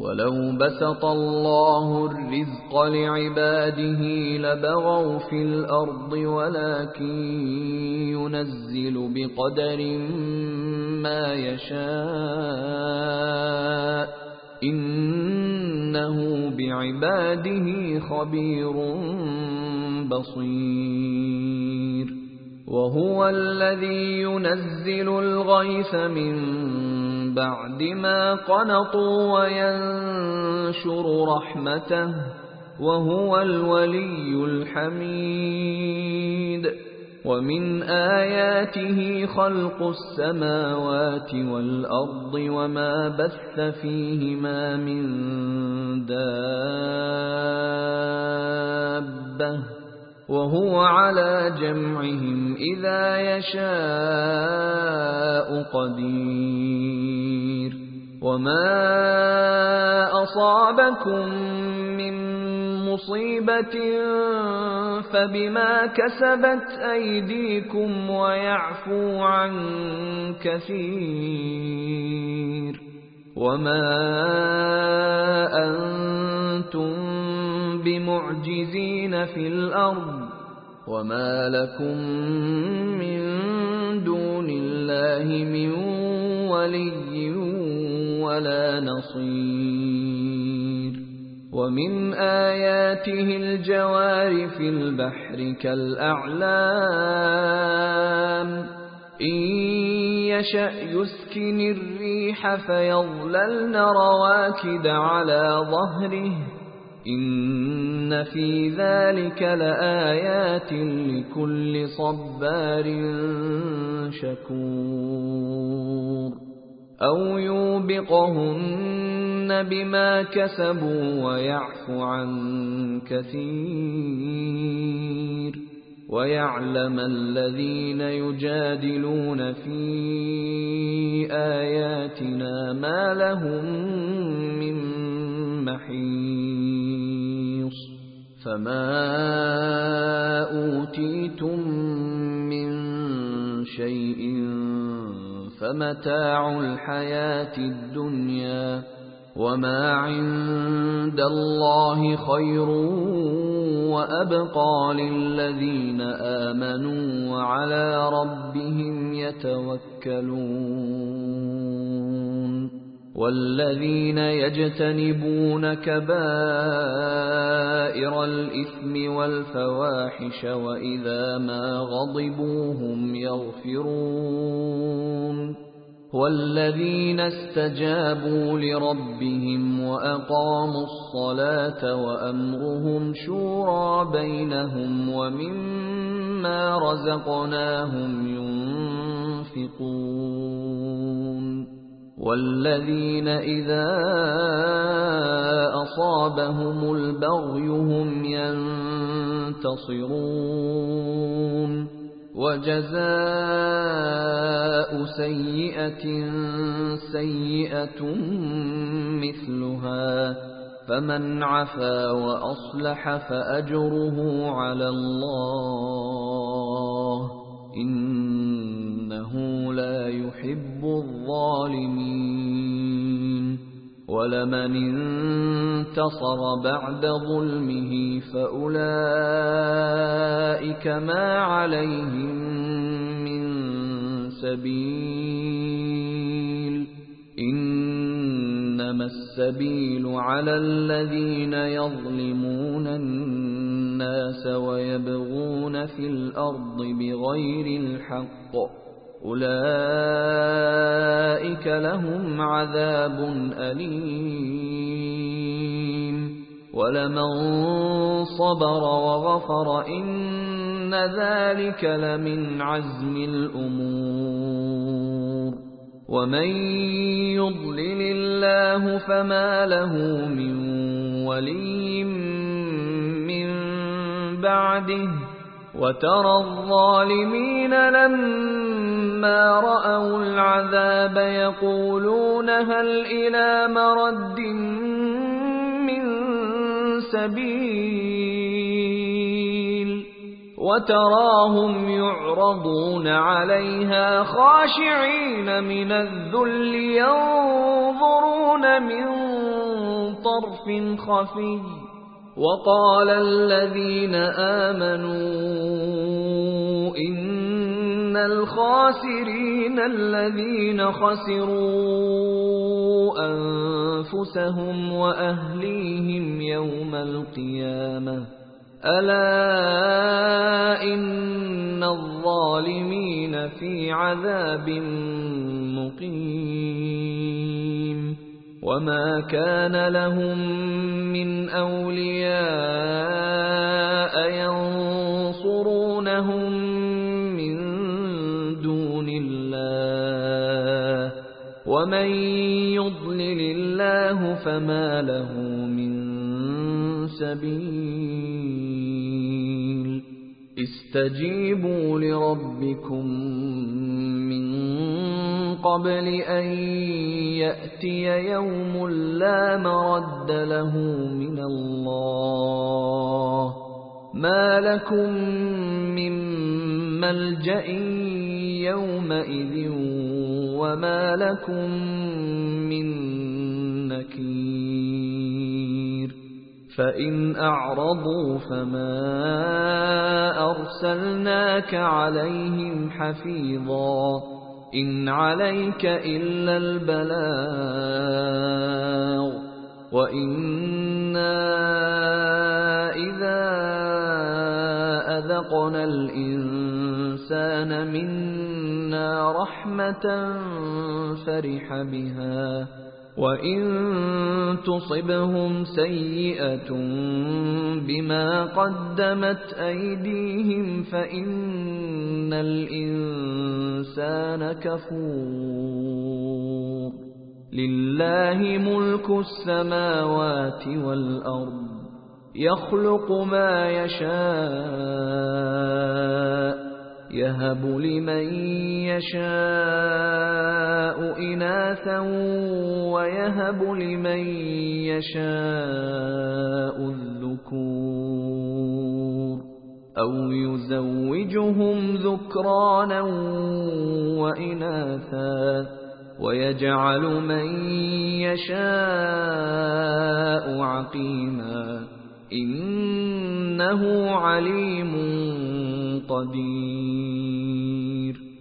ولو بسط الله الرزق لعباده لبغوا في الأرض ولكن ينزل بقدر ما يشاء إنه بعباده خبير بصير وهو الذي ينزل الغيث من بعد ما قنطوا وينشر رحمته وهو الولي الحميد ومن آياته خلق السماوات والأرض وما بث فيهما من دابة وهو على جمعهم إذا يشاء قدير وما أصابكم من مصيبة فبما كسبت أيديكم ويعفو عن كثير وما أنتم بمعجزين في الأرض وما لكم من دون الله من ولي ولا نصير ومن آياته الجوار في البحر كالأعلام إن يشأ يسكن الريح فيظللن رواكد على ظهره إن في ذلك لآيات لكل صبار شكور أو يوبقهن بما كسبوا ويعفو عن كثير ويعلم الذين يجادلون في آياتنا ما لهم من محيص فما أوتيتم من شيء فمتاع الحياة الدنيا وما عند الله خير وأبقى للذين آمنوا وعلى ربهم يتوكلون والذين يجتنبون كبائر الإثم والفواحش وإذا ما غضبوا هم يغفرون والذين استجابوا لربهم وأقاموا الصلاة وأمرهم شورى بينهم ومما رزقناهم ينفقون والذين إذا أصابهم البغي هم ينتصرون وجزاء سيئة سيئة مثلها فمن عفا وأصلح فأجره على الله إنه لا يحب الظالمين ولمن انتصر بعد ظلمه فأولئك ما عليهم من سبيل إنما السبيل على الذين يظلمون الناس ويبغون في الأرض بغير الحق أولئك لهم عذاب أليم ولمن صبر وغفر إن ذلك لمن عزم الأمور ومن يضلل الله فما له من ولي من بعده وترى الظالمين لما رأوا العذاب يقولون هل إلى مرد من سبيل وتراهم يعرضون عليها خاشعين من الذل ينظرون من لطف خفي. وقال الذين آمنوا إن الخاسرين الذين خسروا أنفسهم وأهليهم يوم القيامة ألا إن الظالمين في عذاب مقيم. وما كان لهم من أولياء ينصرونهم من دون الله ومن يضلل الله فما له من سبيل. استجيبوا لربكم من قبل أن يأتي يوم لا مرد له من الله ما لكم من ملجأ يومئذ وما لكم من نكير. فإن أعرضوا فما أرسلناك عليهم حفيظا إن عليك إلا البلاغ وإنا إذا أذقنا الإنسان منا رحمة فرح بها وإن تصبهم سيئة بما قدمت أيديهم فإن الإنسان كفور. لله ملك السماوات والأرض يخلق ما يشاء يهب لمن يشاء إناثا ويهب لمن يشاء الذكور أو يزوجهم ذكرانا وإناثا ويجعل من يشاء عقيما إنه عليم قدير.